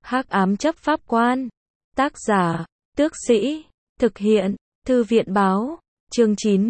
Hắc ám chấp pháp quan. Tác giả, Tước Sĩ. Thực hiện, Thư viện báo. Chương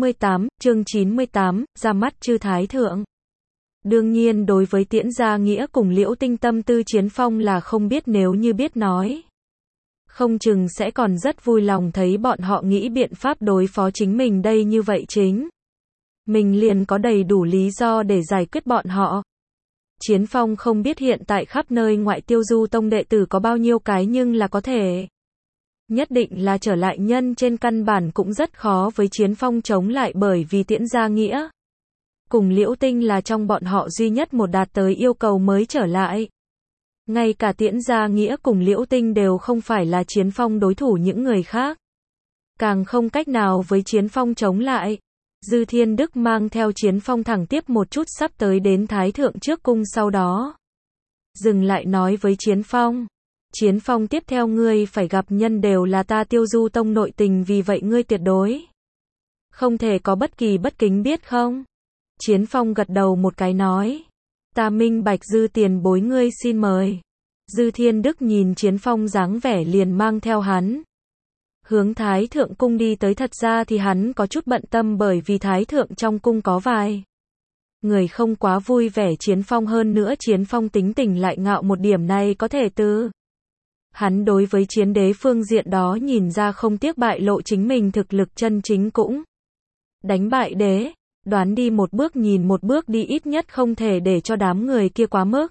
98, ra mắt chư Thái Thượng. Đương nhiên đối với Tiễn Gia Nghĩa cùng Liễu Tinh tâm tư Chiến Phong là không biết, nếu như biết nói, không chừng sẽ còn rất vui lòng thấy bọn họ nghĩ biện pháp đối phó chính mình đây, như vậy chính mình liền có đầy đủ lý do để giải quyết bọn họ. Chiến Phong không biết hiện tại khắp nơi ngoại Tiêu Du Tông đệ tử có bao nhiêu cái, nhưng là có thể nhất định là trở lại nhân trên căn bản cũng rất khó với Chiến Phong chống lại, bởi vì Tiễn Gia Nghĩa cùng Liễu Tinh là trong bọn họ duy nhất một đạt tới yêu cầu mới trở lại. Ngay cả Tiễn Gia Nghĩa cùng Liễu Tinh đều không phải là Chiến Phong đối thủ, những người khác càng không cách nào với Chiến Phong chống lại. Dư Thiên Đức mang theo Chiến Phong thẳng tiếp một chút sắp tới đến Thái Thượng trước cung, sau đó dừng lại nói với Chiến Phong: Chiến Phong, tiếp theo ngươi phải gặp nhân đều là ta Tiêu Du Tông nội tình, vì vậy ngươi tuyệt đối không thể có bất kỳ bất kính, biết không? Chiến Phong gật đầu một cái nói: ta minh bạch Dư tiền bối, ngươi xin mời. Dư Thiên Đức nhìn Chiến Phong dáng vẻ liền mang theo hắn hướng Thái Thượng cung đi tới. Thật ra thì hắn có chút bận tâm, bởi vì Thái Thượng trong cung có vài người không quá vui vẻ Chiến Phong, hơn nữa Chiến Phong tính tình lại ngạo một điểm này có thể từ hắn đối với chiến đế phương diện đó nhìn ra, không tiếc bại lộ chính mình thực lực chân chính cũng đánh bại đế. Đoán đi một bước nhìn một bước đi, ít nhất không thể để cho đám người kia quá mức.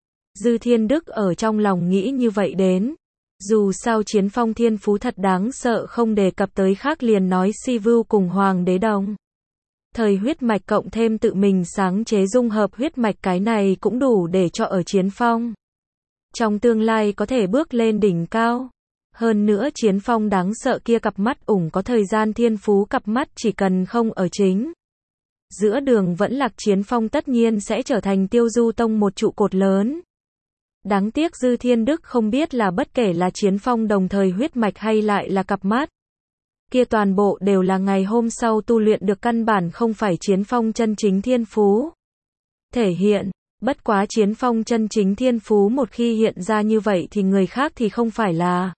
Dư Thiên Đức ở trong lòng nghĩ như vậy đến. Dù sao Chiến Phong thiên phú thật đáng sợ, không đề cập tới khác, liền nói Si Vưu cùng Hoàng đế đồng thời huyết mạch cộng thêm tự mình sáng chế dung hợp huyết mạch, cái này cũng đủ để cho ở Chiến Phong trong tương lai có thể bước lên đỉnh cao. Hơn nữa Chiến Phong đáng sợ kia cặp mắt có thời gian thiên phú, cặp mắt chỉ cần không ở chính giữa đường vẫn lạc, Chiến Phong tất nhiên sẽ trở thành Tiêu Du Tông một trụ cột lớn. Đáng tiếc Dư Thiên Đức không biết là bất kể là Chiến Phong đồng thời huyết mạch hay lại là cặp mắt kia, toàn bộ đều là ngày hôm sau tu luyện được, căn bản không phải Chiến Phong chân chính thiên phú thể hiện. Bất quá Chiến Phong chân chính thiên phú một khi hiện ra như vậy thì người khác thì không phải là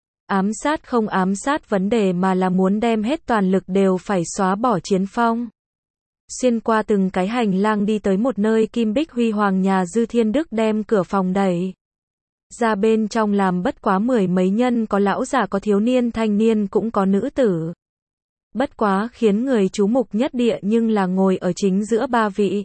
ám sát không ám sát vấn đề, mà là muốn đem hết toàn lực đều phải xóa bỏ Chiến Phong. Xuyên qua từng cái hành lang đi tới một nơi kim bích huy hoàng nhà Dư Thiên Đức đem cửa phòng đẩy ra, bên trong làm bất quá mười mấy nhân, có lão già có thiếu niên thanh niên cũng có nữ tử. Bất quá khiến người chú mục nhất địa nhưng là ngồi ở chính giữa ba vị.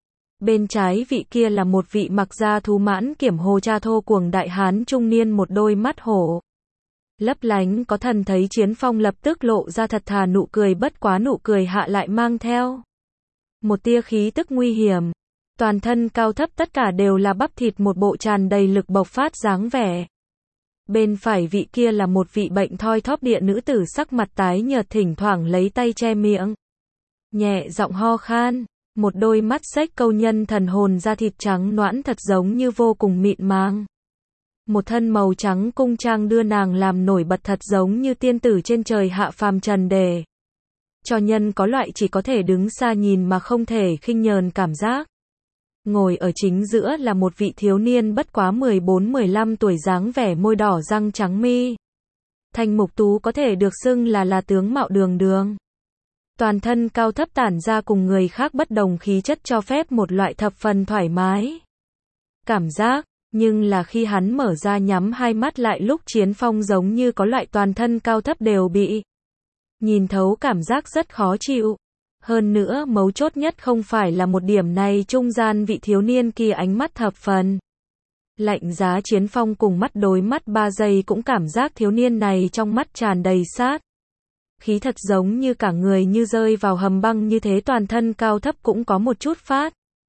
Bên trái vị kia là một vị mặc da thú mãn kiểm hồ cha thô cuồng đại hán trung niên, một đôi mắt hổ lấp lánh có thần, thấy Chiến Phong lập tức lộ ra thật thà nụ cười, bất quá nụ cười hạ lại mang theo một tia khí tức nguy hiểm. Toàn thân cao thấp tất cả đều là bắp thịt, một bộ tràn đầy lực bộc phát dáng vẻ. Bên phải vị kia là một vị bệnh thoi thóp địa nữ tử, sắc mặt tái nhợt, thỉnh thoảng lấy tay che miệng, nhẹ giọng ho khan. Một đôi mắt xếch câu nhân thần hồn, da thịt trắng nõn thật giống như vô cùng mịn màng. Một thân màu trắng cung trang đưa nàng làm nổi bật, thật giống như tiên tử trên trời hạ phàm trần, để cho nhân có loại chỉ có thể đứng xa nhìn mà không thể khinh nhờn cảm giác. Ngồi ở chính giữa là một vị thiếu niên bất quá 14-15 tuổi, dáng vẻ môi đỏ răng trắng, mi thanh mục tú, có thể được xưng là tướng mạo đường đường. Toàn thân cao thấp tản ra cùng người khác bất đồng khí chất, cho phép một loại thập phần thoải mái cảm giác. Nhưng là khi hắn mở ra nhắm hai mắt lại lúc, Chiến Phong giống như có loại toàn thân cao thấp đều bị nhìn thấu, cảm giác rất khó chịu. Hơn nữa mấu chốt nhất không phải là một điểm này, trung gian vị thiếu niên kia ánh mắt thập phần lạnh giá. Chiến Phong cùng mắt đối mắt 3 giây cũng cảm giác thiếu niên này trong mắt tràn đầy sát khí, thật giống như cả người như rơi vào hầm băng như thế, toàn thân cao thấp cũng có một chút phát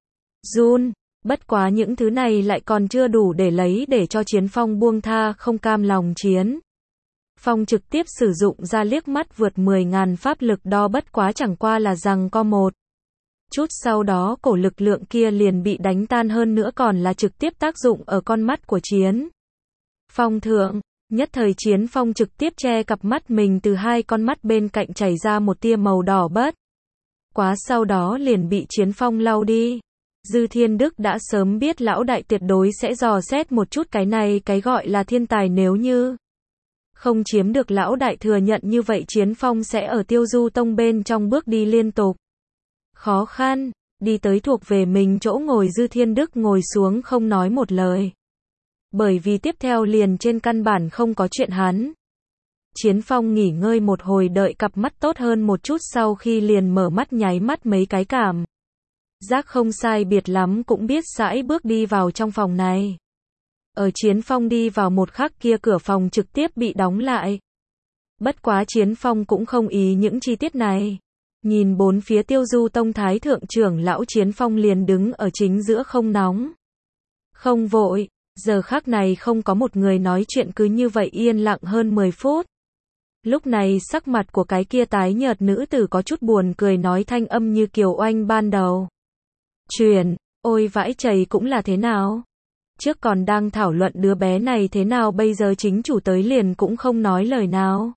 run. Bất quá những thứ này lại còn chưa đủ để lấy để cho Chiến Phong buông tha, không cam lòng. Chiến Phong trực tiếp sử dụng ra liếc mắt vượt 10.000 pháp lực đo, bất quá chẳng qua là rằng co một chút, sau đó cổ lực lượng kia liền bị đánh tan, hơn nữa còn là trực tiếp tác dụng ở con mắt của Chiến Phong thượng. Nhất thời Chiến Phong trực tiếp che cặp mắt mình, từ hai con mắt bên cạnh chảy ra một tia màu đỏ, bất quá sau đó liền bị Chiến Phong lau đi. Dư Thiên Đức đã sớm biết lão đại tuyệt đối sẽ dò xét một chút cái này cái gọi là thiên tài, nếu như không chiếm được lão đại thừa nhận, như vậy Chiến Phong sẽ ở Tiêu Du Tông bên trong bước đi liên tục khó khăn. Đi tới thuộc về mình chỗ ngồi, Dư Thiên Đức ngồi xuống không nói một lời. Bởi vì tiếp theo liền trên căn bản không có chuyện hắn. Chiến Phong nghỉ ngơi một hồi, đợi cặp mắt tốt hơn một chút sau khi liền mở mắt, nháy mắt mấy cái cảm giác không sai biệt lắm, cũng biết sải bước đi vào trong phòng này. Ở Chiến Phong đi vào một khắc kia, cửa phòng trực tiếp bị đóng lại. Bất quá Chiến Phong cũng không ý những chi tiết này. Nhìn bốn phía Tiêu Du Tông Thái thượng trưởng lão, Chiến Phong liền đứng ở chính giữa, không nóng không vội. Giờ khắc này không có một người nói chuyện, cứ như vậy yên lặng hơn 10 phút. Lúc này sắc mặt của cái kia tái nhợt nữ tử có chút buồn cười, nói thanh âm như kiều oanh ban đầu. Truyền, ôi vãi chày, cũng là thế nào? Trước còn đang thảo luận đứa bé này thế nào, bây giờ chính chủ tới liền cũng không nói lời nào.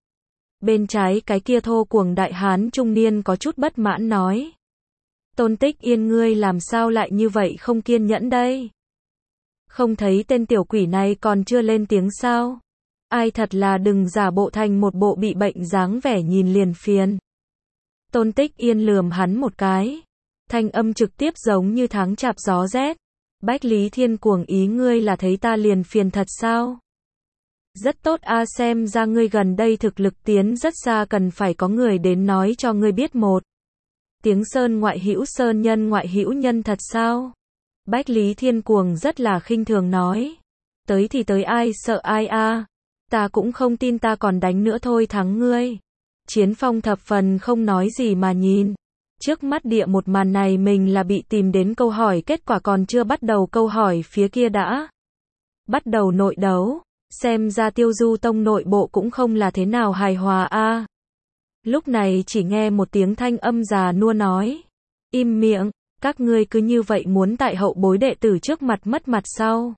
Bên trái cái kia thô cuồng đại hán trung niên có chút bất mãn nói. Tôn Tích Yên, ngươi làm sao lại như vậy không kiên nhẫn đây? Không thấy tên tiểu quỷ này còn chưa lên tiếng sao? Ai thật là đừng giả bộ thành một bộ bị bệnh dáng vẻ nhìn liền phiền. Tôn Tích Yên lườm hắn một cái. Thanh âm trực tiếp giống như tháng chạp gió rét. Bách Lý Thiên Cuồng, ý ngươi là thấy ta liền phiền thật sao? Rất tốt a, xem ra ngươi gần đây thực lực tiến rất xa, cần phải có người đến nói cho ngươi biết một tiếng sơn ngoại hữu sơn nhân ngoại hữu nhân thật sao? Bách Lý Thiên Cuồng rất là khinh thường nói. Tới thì tới, ai sợ ai a? Ta cũng không tin ta còn đánh nữa thôi thắng ngươi. Chiến Phong thập phần không nói gì mà nhìn. Trước mắt địa một màn này, mình là bị tìm đến câu hỏi, kết quả còn chưa bắt đầu câu hỏi phía kia đã bắt đầu nội đấu. Xem ra Tiêu Du Tông nội bộ cũng không là thế nào hài hòa a. Lúc này chỉ nghe một tiếng thanh âm già nua nói. Im miệng, các ngươi cứ như vậy muốn tại hậu bối đệ tử trước mặt mất mặt sao?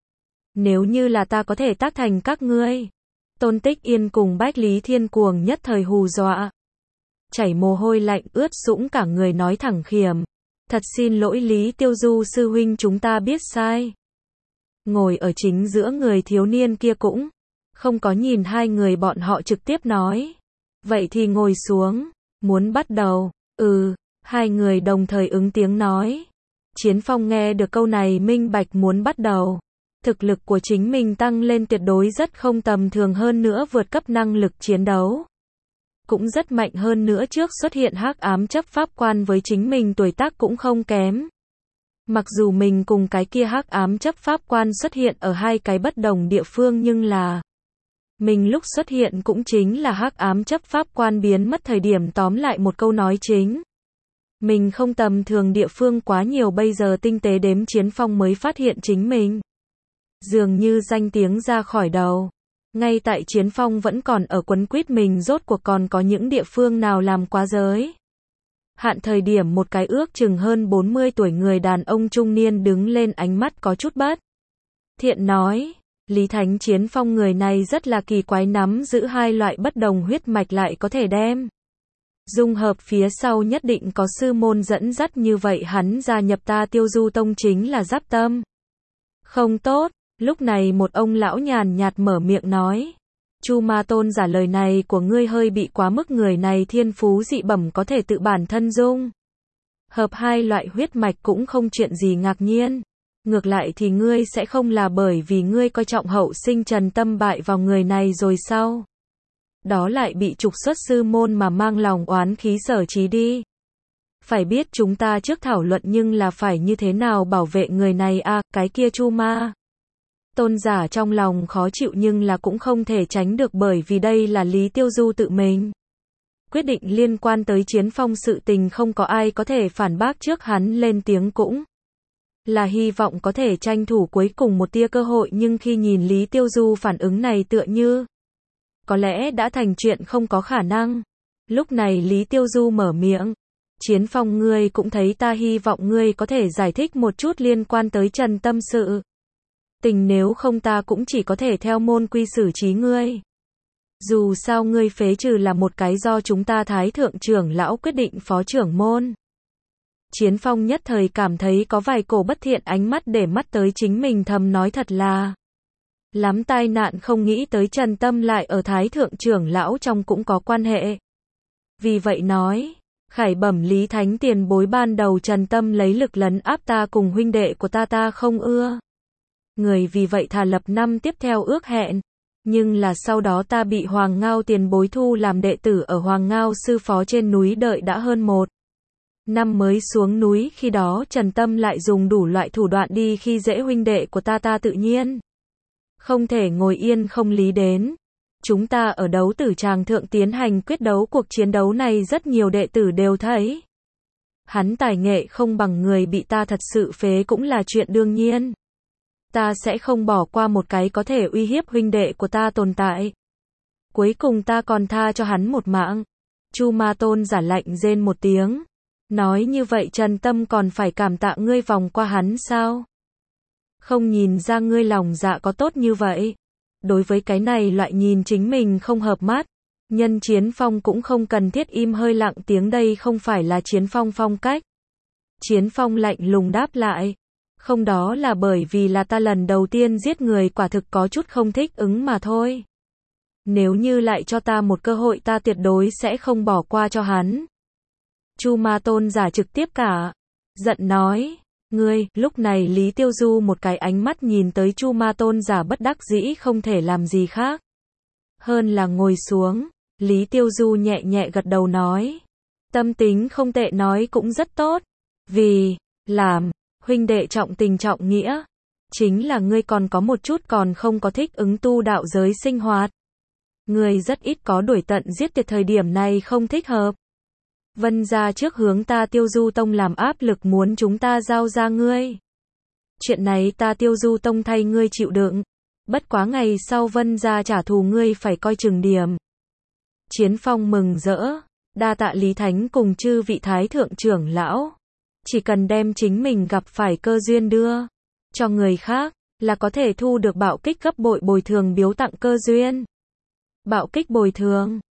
Nếu như là ta có thể tác thành các ngươi. Tôn Tích Yên cùng Bách Lý Thiên Cuồng nhất thời hù dọa. Chảy mồ hôi lạnh ướt sũng cả người, nói thẳng khiểm. Thật xin lỗi Lý Tiêu Du sư huynh, chúng ta biết sai. Ngồi ở chính giữa người thiếu niên kia cũng không có nhìn hai người bọn họ, trực tiếp nói. Vậy thì ngồi xuống, muốn bắt đầu. Hai người đồng thời ứng tiếng nói. Chiến Phong nghe được câu này minh bạch muốn bắt đầu. Thực lực của chính mình tăng lên tuyệt đối rất không tầm thường, hơn nữa vượt cấp năng lực chiến đấu cũng rất mạnh, hơn nữa trước xuất hiện hắc ám chấp pháp quan với chính mình tuổi tác cũng không kém. Mặc dù mình cùng cái kia hắc ám chấp pháp quan xuất hiện ở hai cái bất đồng địa phương, nhưng là mình lúc xuất hiện cũng chính là hắc ám chấp pháp quan biến mất thời điểm. Tóm lại một câu nói chính, mình không tầm thường địa phương quá nhiều. Bây giờ tinh tế đếm, Chiến Phong mới phát hiện chính mình dường như danh tiếng ra khỏi đầu. Ngay tại Chiến Phong vẫn còn ở quấn quýt mình rốt cuộc còn có những địa phương nào làm quá giới hạn thời điểm, một cái ước chừng hơn 40 tuổi người đàn ông trung niên đứng lên, ánh mắt có chút bất thiện nói. Lý Thánh, Chiến Phong người này rất là kỳ quái, nắm giữ hai loại bất đồng huyết mạch lại có thể đem dung hợp, phía sau nhất định có sư môn dẫn dắt, như vậy hắn gia nhập ta Tiêu Du Tông chính là giáp tâm không tốt. Lúc này một ông lão nhàn nhạt mở miệng nói. Chu Ma Tôn giả, lời này của ngươi hơi bị quá mức, người này thiên phú dị bẩm, có thể tự bản thân dung hợp hai loại huyết mạch cũng không chuyện gì ngạc nhiên. Ngược lại thì ngươi sẽ không là bởi vì ngươi coi trọng hậu sinh trần tâm bại vào người này rồi sau đó lại bị trục xuất sư môn mà mang lòng oán khí sở trí đi. Phải biết chúng ta trước thảo luận nhưng là phải như thế nào bảo vệ người này a. Cái kia Chu Ma Tôn giả trong lòng khó chịu, nhưng là cũng không thể tránh được, bởi vì đây là Lý Tiêu Du tự mình quyết định, liên quan tới Chiến Phong sự tình không có ai có thể phản bác. Trước hắn lên tiếng cũng là hy vọng có thể tranh thủ cuối cùng một tia cơ hội, nhưng khi nhìn Lý Tiêu Du phản ứng này, tựa như có lẽ đã thành chuyện không có khả năng. Lúc này Lý Tiêu Du mở miệng. Chiến Phong, ngươi cũng thấy ta, hy vọng ngươi có thể giải thích một chút liên quan tới Trần Tâm sự tình, nếu không ta cũng chỉ có thể theo môn quy xử trí ngươi. Dù sao ngươi phế trừ là một cái do chúng ta Thái thượng trưởng lão quyết định, phó trưởng môn Chiến Phong nhất thời cảm thấy có vài cổ bất thiện ánh mắt để mắt tới chính mình, thầm nói thật là lắm tai nạn, không nghĩ tới Trần Tâm lại ở Thái Thượng trưởng lão trong cũng có quan hệ. Vì vậy nói, khải bẩm Lý Thánh tiền bối, ban đầu Trần Tâm lấy lực lấn áp ta cùng huynh đệ của ta không ưa người, vì vậy thà lập năm tiếp theo ước hẹn. Nhưng là sau đó ta bị Hoàng Ngao tiền bối thu làm đệ tử ở Hoàng Ngao sư phó trên núi, đợi đã hơn 1 năm mới xuống núi, khi đó Trần Tâm lại dùng đủ loại thủ đoạn đi khi dễ huynh đệ của ta tự nhiên không thể ngồi yên không lý đến. Chúng ta ở đấu tử tràng thượng tiến hành quyết đấu, cuộc chiến đấu này rất nhiều đệ tử đều thấy hắn tài nghệ không bằng người, bị ta thật sự phế cũng là chuyện đương nhiên. Ta sẽ không bỏ qua một cái có thể uy hiếp huynh đệ của ta tồn tại. Cuối cùng ta còn tha cho hắn một mạng. Chu Ma Tôn giả lạnh rên một tiếng, nói như vậy Trần Tâm còn phải cảm tạ ngươi vòng qua hắn sao? Không nhìn ra ngươi lòng dạ có tốt như vậy. Đối với cái này loại nhìn chính mình không hợp mắt, nhân Chiến Phong cũng không cần thiết im hơi lặng tiếng, đây không phải là Chiến Phong phong cách. Chiến Phong lạnh lùng đáp lại, không, đó là bởi vì là ta lần đầu tiên giết người, quả thực có chút không thích ứng mà thôi. Nếu như lại cho ta một cơ hội, ta tuyệt đối sẽ không bỏ qua cho hắn. Chu Ma Tôn giả trực tiếp cả giận nói, ngươi. Lúc này Lý Tiêu Du một cái ánh mắt nhìn tới Chu Ma Tôn giả, bất đắc dĩ không thể làm gì khác hơn là ngồi xuống. Lý Tiêu Du nhẹ nhẹ gật đầu nói, tâm tính không tệ, nói cũng rất tốt. Vì làm huynh đệ trọng tình trọng nghĩa, chính là ngươi còn có một chút còn không có thích ứng tu đạo giới sinh hoạt. Ngươi rất ít có đuổi tận giết tuyệt, thời điểm này không thích hợp. Vân gia trước hướng ta Tiêu Du Tông làm áp lực, muốn chúng ta giao ra ngươi. Chuyện này ta Tiêu Du Tông thay ngươi chịu đựng. Bất quá ngày sau Vân gia trả thù ngươi phải coi chừng điểm. Chiến Phong mừng rỡ, đa tạ Lý Thánh cùng chư vị Thái Thượng trưởng lão. Chỉ cần đem chính mình gặp phải cơ duyên đưa cho người khác, là có thể thu được bạo kích gấp bội bồi thường biếu tặng cơ duyên. Bạo kích bồi thường.